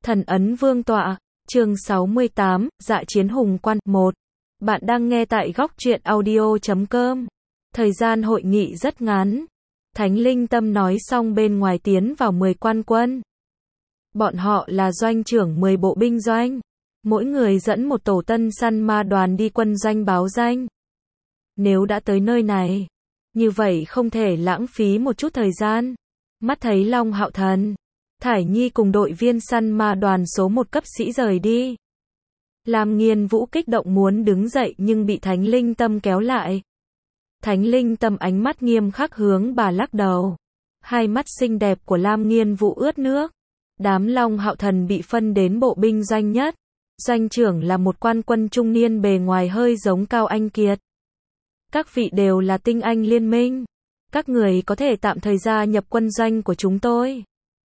Thần ấn vương tọa, chương 68, Dạ chiến hùng quan, 1. Bạn đang nghe tại góc truyện audio.com. Thời gian hội nghị rất ngắn. Thánh Linh Tâm nói xong bên ngoài tiến vào 10 quan quân. Bọn họ là doanh trưởng 10 bộ binh doanh. Mỗi người dẫn một tổ tân săn ma đoàn đi quân doanh báo danh. Nếu đã tới nơi này, như vậy không thể lãng phí một chút thời gian. Mắt thấy Long Hạo Thần, Thải Nhi cùng đội viên săn ma đoàn số 1 cấp sĩ rời đi. Lam Nghiên Vũ kích động muốn đứng dậy nhưng bị Thánh Linh Tâm kéo lại. Thánh Linh Tâm ánh mắt nghiêm khắc hướng bà lắc đầu. Hai mắt xinh đẹp của Lam Nghiên Vũ ướt nước. Đám Long Hạo Thần bị phân đến bộ binh doanh nhất. Doanh trưởng là một quan quân trung niên bề ngoài hơi giống Cao Anh Kiệt. Các vị đều là tinh anh liên minh. Các người có thể tạm thời gia nhập quân doanh của chúng tôi.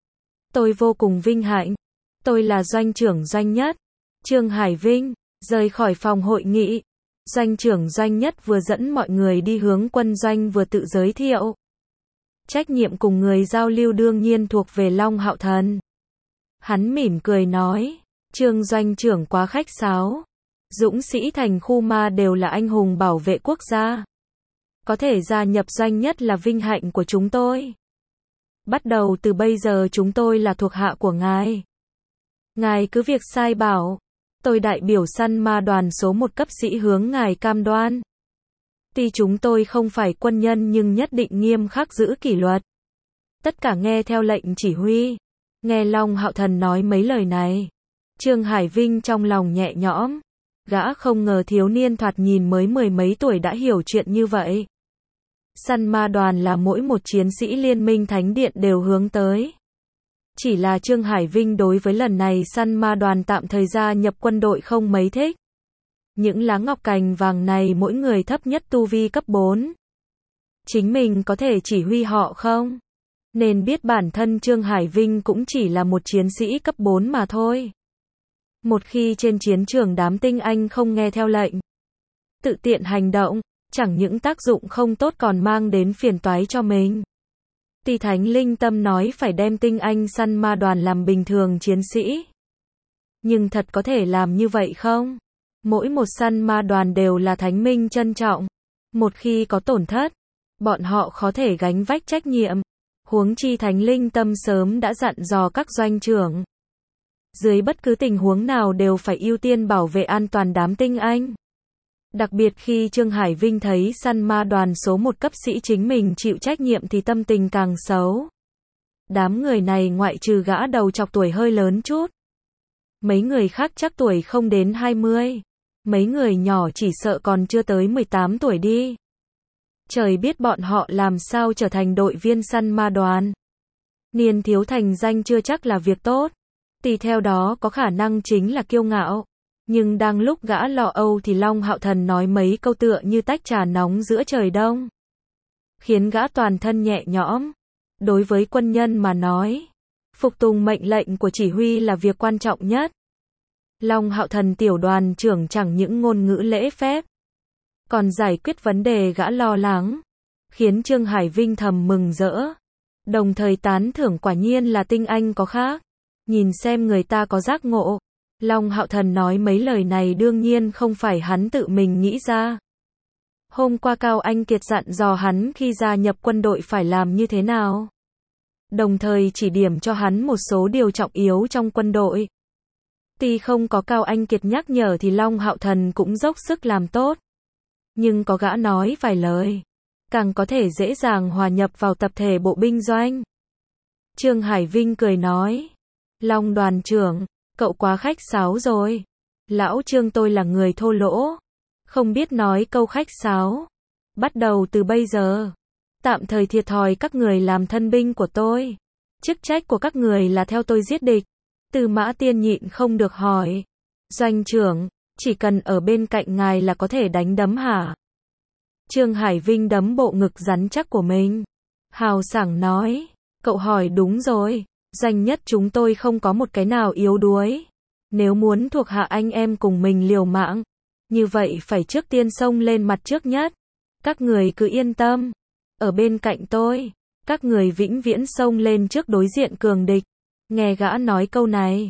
Tôi vô cùng vinh hạnh. Tôi là doanh trưởng doanh nhất, Trương Hải Vinh, rời khỏi phòng hội nghị. Doanh trưởng doanh nhất vừa dẫn mọi người đi hướng quân doanh vừa tự giới thiệu. Trách nhiệm cùng người giao lưu đương nhiên thuộc về Long Hạo Thần. Hắn mỉm cười nói, Trương doanh trưởng quá khách sáo. Dũng sĩ thành khu ma đều là anh hùng bảo vệ quốc gia. Có thể gia nhập doanh nhất là vinh hạnh của chúng tôi. Bắt đầu từ bây giờ chúng tôi là thuộc hạ của ngài. Ngài cứ việc sai bảo. Tôi đại biểu săn ma đoàn số 1 cấp sĩ hướng ngài cam đoan. Tuy chúng tôi không phải quân nhân nhưng nhất định nghiêm khắc giữ kỷ luật. Tất cả nghe theo lệnh chỉ huy. Nghe Long Hạo Thần nói mấy lời này, Trương Hải Vinh trong lòng nhẹ nhõm. Gã không ngờ thiếu niên thoạt nhìn mới 10 mấy tuổi đã hiểu chuyện như vậy. Săn ma đoàn là mỗi một chiến sĩ liên minh thánh điện đều hướng tới. Chỉ là Trương Hải Vinh đối với lần này săn ma đoàn tạm thời gia nhập quân đội không mấy thích. Những lá ngọc cành vàng này mỗi người thấp nhất tu vi cấp 4. Chính mình có thể chỉ huy họ không? Nên biết bản thân Trương Hải Vinh cũng chỉ là một chiến sĩ cấp 4 mà thôi. Một khi trên chiến trường đám tinh anh không nghe theo lệnh, tự tiện hành động, chẳng những tác dụng không tốt còn mang đến phiền toái cho mình. Tuy Thánh Linh Tâm nói phải đem tinh anh săn ma đoàn làm bình thường chiến sĩ. Nhưng thật có thể làm như vậy không? Mỗi một săn ma đoàn đều là thánh minh trân trọng. Một khi có tổn thất, bọn họ khó thể gánh vác trách nhiệm. Huống chi Thánh Linh Tâm sớm đã dặn dò các doanh trưởng. Dưới bất cứ tình huống nào đều phải ưu tiên bảo vệ an toàn đám tinh anh. Đặc biệt khi Trương Hải Vinh thấy săn ma đoàn số 1 cấp sĩ chính mình chịu trách nhiệm thì tâm tình càng xấu. Đám người này ngoại trừ gã đầu chọc tuổi hơi lớn chút. Mấy người khác chắc tuổi không đến 20. Mấy người nhỏ chỉ sợ còn chưa tới 18 tuổi đi. Trời biết bọn họ làm sao trở thành đội viên săn ma đoàn. Niên thiếu thành danh chưa chắc là việc tốt. Tùy theo đó có khả năng chính là kiêu ngạo. Nhưng đang lúc gã lo âu thì Long Hạo Thần nói mấy câu tựa như tách trà nóng giữa trời đông. Khiến gã toàn thân nhẹ nhõm. Đối với quân nhân mà nói, phục tùng mệnh lệnh của chỉ huy là việc quan trọng nhất. Long Hạo Thần tiểu đoàn trưởng chẳng những ngôn ngữ lễ phép, còn giải quyết vấn đề gã lo lắng. Khiến Trương Hải Vinh thầm mừng rỡ. Đồng thời tán thưởng quả nhiên là tinh anh có khác. Nhìn xem người ta có giác ngộ. Long Hạo Thần nói mấy lời này đương nhiên không phải hắn tự mình nghĩ ra. Hôm qua Cao Anh Kiệt dặn dò hắn khi gia nhập quân đội phải làm như thế nào. Đồng thời chỉ điểm cho hắn một số điều trọng yếu trong quân đội. Tuy không có Cao Anh Kiệt nhắc nhở thì Long Hạo Thần cũng dốc sức làm tốt. Nhưng có gã nói vài lời, càng có thể dễ dàng hòa nhập vào tập thể bộ binh doanh. Trương Hải Vinh cười nói, Long đoàn trưởng, cậu quá khách sáo rồi. Lão Trương tôi là người thô lỗ, không biết nói câu khách sáo. Bắt đầu từ bây giờ, tạm thời thiệt thòi các người làm thân binh của tôi. Chức trách của các người là theo tôi giết địch. Tư Mã Tiên nhịn không được hỏi, doanh trưởng, chỉ cần ở bên cạnh ngài là có thể đánh đấm hả? Trương Hải Vinh đấm bộ ngực rắn chắc của mình. Hào sảng nói, cậu hỏi đúng rồi. Doanh nhất chúng tôi không có một cái nào yếu đuối. Nếu muốn thuộc hạ anh em cùng mình liều mạng, như vậy phải trước tiên xông lên mặt trước nhất. Các người cứ yên tâm. Ở bên cạnh tôi, các người vĩnh viễn xông lên trước đối diện cường địch. Nghe gã nói câu này,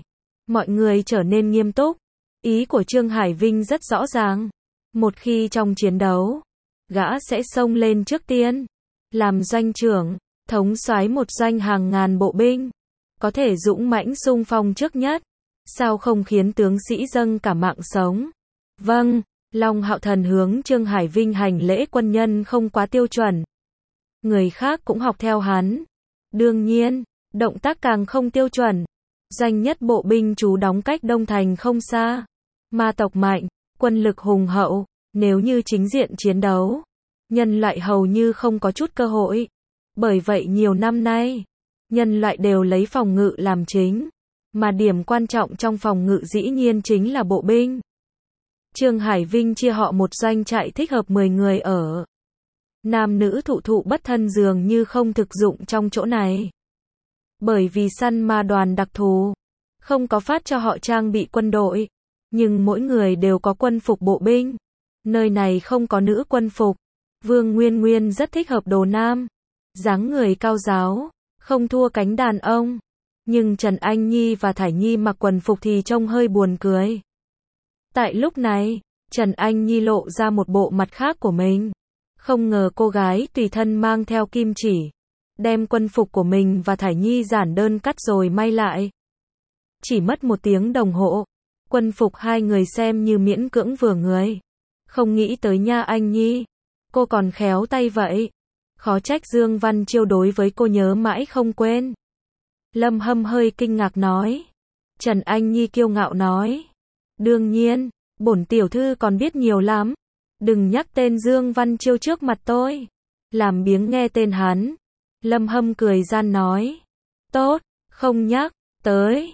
Mọi người trở nên nghiêm túc. Ý của Trương Hải Vinh rất rõ ràng. Một khi trong chiến đấu, gã sẽ xông lên trước tiên, làm doanh trưởng, thống soái một doanh hàng ngàn bộ binh, có thể dũng mãnh xung phong trước nhất. Sao không khiến tướng sĩ dâng cả mạng sống? Vâng, Long Hạo Thần hướng Trương Hải Vinh hành lễ, quân nhân không quá tiêu chuẩn. Người khác cũng học theo hắn. Đương nhiên, động tác càng không tiêu chuẩn. Doanh nhất bộ binh trú đóng cách Đông Thành không xa. Ma tộc mạnh, quân lực hùng hậu, nếu như chính diện chiến đấu, nhân loại hầu như không có chút cơ hội. Bởi vậy nhiều năm nay, nhân loại đều lấy phòng ngự làm chính, mà điểm quan trọng trong phòng ngự dĩ nhiên chính là bộ binh. Trương Hải Vinh chia họ một doanh trại thích hợp 10 người ở. Nam nữ thụ thụ bất thân dường như không thực dụng trong chỗ này. Bởi vì săn ma đoàn đặc thù, không có phát cho họ trang bị quân đội, nhưng mỗi người đều có quân phục bộ binh. Nơi này không có nữ quân phục. Vương Nguyên Nguyên rất thích hợp đồ nam, dáng người cao ráo, không thua cánh đàn ông. Nhưng Trần Anh Nhi và Thải Nhi mặc quần phục thì trông hơi buồn cười. Tại lúc này, Trần Anh Nhi lộ ra một bộ mặt khác của mình. Không ngờ cô gái tùy thân mang theo kim chỉ, đem quân phục của mình và Thải Nhi giản đơn cắt rồi may lại. Chỉ mất 1 tiếng đồng hồ, quân phục hai người xem như miễn cưỡng vừa người. Không nghĩ tới nha Anh Nhi, cô còn khéo tay vậy. Khó trách Dương Văn Chiêu đối với cô nhớ mãi không quên. Lâm Hâm hơi kinh ngạc nói. Trần Anh Nhi kiêu ngạo nói. Đương nhiên, bổn tiểu thư còn biết nhiều lắm. Đừng nhắc tên Dương Văn Chiêu trước mặt tôi. Làm biếng nghe tên hắn. Lâm Hâm cười gian nói. Tốt, không nhắc, tới.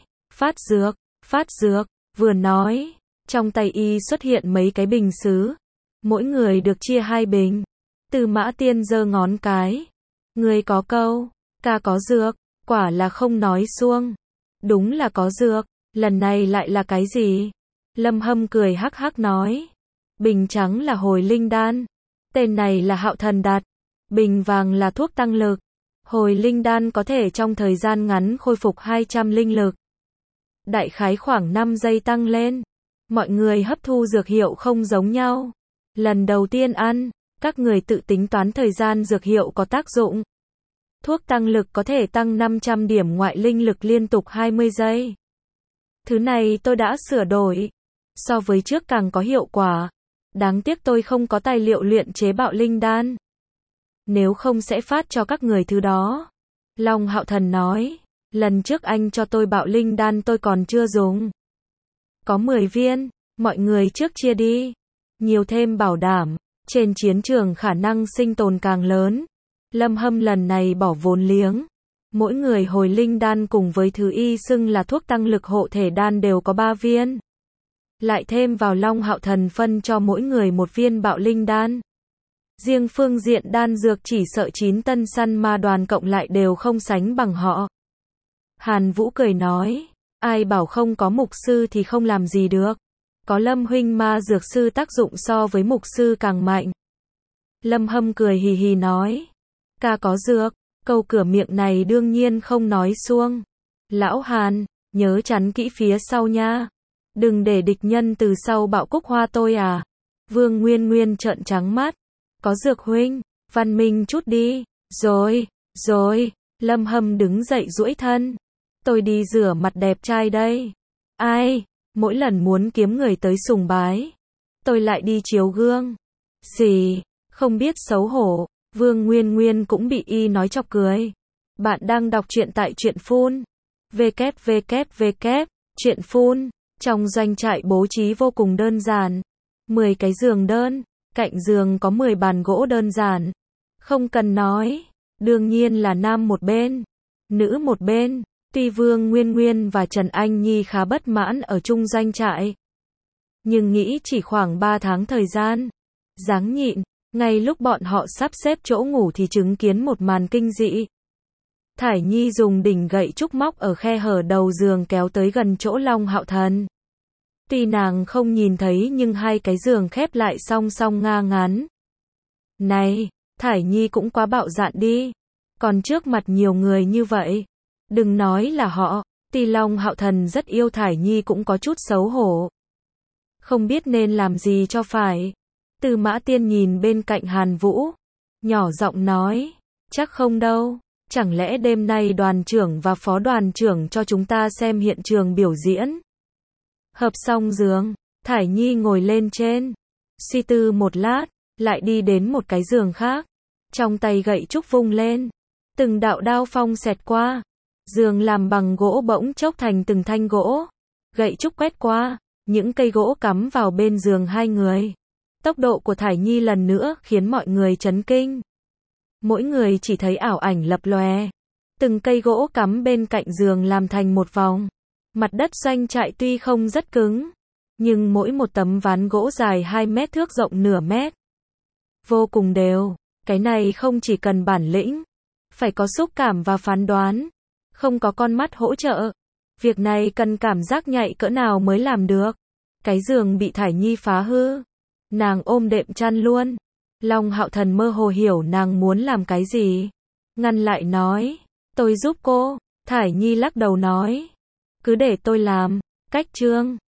Phát dược, vừa nói. Trong tay y xuất hiện mấy cái bình sứ. Mỗi người được chia 2 bình. Từ Mã Tiên giơ ngón cái. Người có câu, ca có dược, quả là không nói suông. Đúng là có dược, lần này lại là cái gì? Lâm Hâm cười hắc hắc nói. Bình trắng là hồi linh đan. Tên này là Hạo Thần đặt. Bình vàng là thuốc tăng lực. Hồi linh đan có thể trong thời gian ngắn khôi phục 200 linh lực. Đại khái khoảng 5 giây tăng lên. Mọi người hấp thu dược hiệu không giống nhau. Lần đầu tiên ăn, các người tự tính toán thời gian dược hiệu có tác dụng. Thuốc tăng lực có thể tăng 500 điểm ngoại linh lực liên tục 20 giây. Thứ này tôi đã sửa đổi. So với trước càng có hiệu quả. Đáng tiếc tôi không có tài liệu luyện chế bạo linh đan. Nếu không sẽ phát cho các người thứ đó. Long Hạo Thần nói. Lần trước anh cho tôi bạo linh đan tôi còn chưa dùng. Có 10 viên, mọi người trước chia đi. Nhiều thêm bảo đảm. Trên chiến trường khả năng sinh tồn càng lớn. Lâm Hâm lần này bỏ vốn liếng. Mỗi người hồi linh đan cùng với thứ y xưng là thuốc tăng lực hộ thể đan đều có 3 viên. Lại thêm vào Long Hạo Thần phân cho mỗi người 1 viên bạo linh đan. Riêng phương diện đan dược chỉ sợ 9 tân săn ma đoàn cộng lại đều không sánh bằng họ. Hàn Vũ cười nói. Ai bảo không có mục sư thì không làm gì được. Có Lâm huynh ma dược sư tác dụng so với mục sư càng mạnh. Lâm Hâm cười hì hì nói. Ca có dược, câu cửa miệng này đương nhiên không nói suông. Lão Hàn, nhớ chắn kỹ phía sau nha. Đừng để địch nhân từ sau bạo cúc hoa tôi à. Vương Nguyên Nguyên trợn trắng mắt. Có dược huynh, văn minh chút đi. Rồi, Lâm Hâm đứng dậy duỗi thân. Tôi đi rửa mặt đẹp trai đây. Ai, mỗi lần muốn kiếm người tới sùng bái. Tôi lại đi chiếu gương. Gì, không biết xấu hổ. Vương Nguyên Nguyên cũng bị y nói chọc cười. Bạn đang đọc truyện tại Truyện Phun. Truyện Phun. Trong doanh trại bố trí vô cùng đơn giản. 10 cái giường đơn. Cạnh giường có 10 bàn gỗ đơn giản. Không cần nói. Đương nhiên là nam một bên, nữ một bên. Tuy Vương Nguyên Nguyên và Trần Anh Nhi khá bất mãn ở chung doanh trại. Nhưng nghĩ chỉ khoảng 3 tháng thời gian. Ráng nhịn. Ngay lúc bọn họ sắp xếp chỗ ngủ thì chứng kiến một màn kinh dị. Thải Nhi dùng đỉnh gậy trúc móc ở khe hở đầu giường kéo tới gần chỗ Long Hạo Thần. Tuy nàng không nhìn thấy nhưng 2 cái giường khép lại song song ngang ngắn. Này, Thải Nhi cũng quá bạo dạn đi. Còn trước mặt nhiều người như vậy. Đừng nói là họ, Tuy Long Hạo Thần rất yêu Thải Nhi cũng có chút xấu hổ. Không biết nên làm gì cho phải. Tư Mã Tiên nhìn bên cạnh Hàn Vũ, nhỏ giọng nói, chắc không đâu, chẳng lẽ đêm nay đoàn trưởng và phó đoàn trưởng cho chúng ta xem hiện trường biểu diễn. Hợp xong giường, Thải Nhi ngồi lên trên, suy tư một lát, lại đi đến một cái giường khác, trong tay gậy trúc vung lên, từng đạo đao phong xẹt qua, giường làm bằng gỗ bỗng chốc thành từng thanh gỗ, gậy trúc quét qua, những cây gỗ cắm vào bên giường hai người. Tốc độ của Thải Nhi lần nữa khiến mọi người chấn kinh. Mỗi người chỉ thấy ảo ảnh lập lòe. Từng cây gỗ cắm bên cạnh giường làm thành một vòng. Mặt đất doanh trại tuy không rất cứng, nhưng mỗi một tấm ván gỗ dài 2 mét thước rộng nửa mét. Vô cùng đều. Cái này không chỉ cần bản lĩnh, phải có xúc cảm và phán đoán. Không có con mắt hỗ trợ. Việc này cần cảm giác nhạy cỡ nào mới làm được. Cái giường bị Thải Nhi phá hư. Nàng ôm đệm chăn luôn. Long Hạo Thần mơ hồ hiểu nàng muốn làm cái gì. Ngăn lại nói, tôi giúp cô. Thải Nhi lắc đầu nói, cứ để tôi làm. Cách chương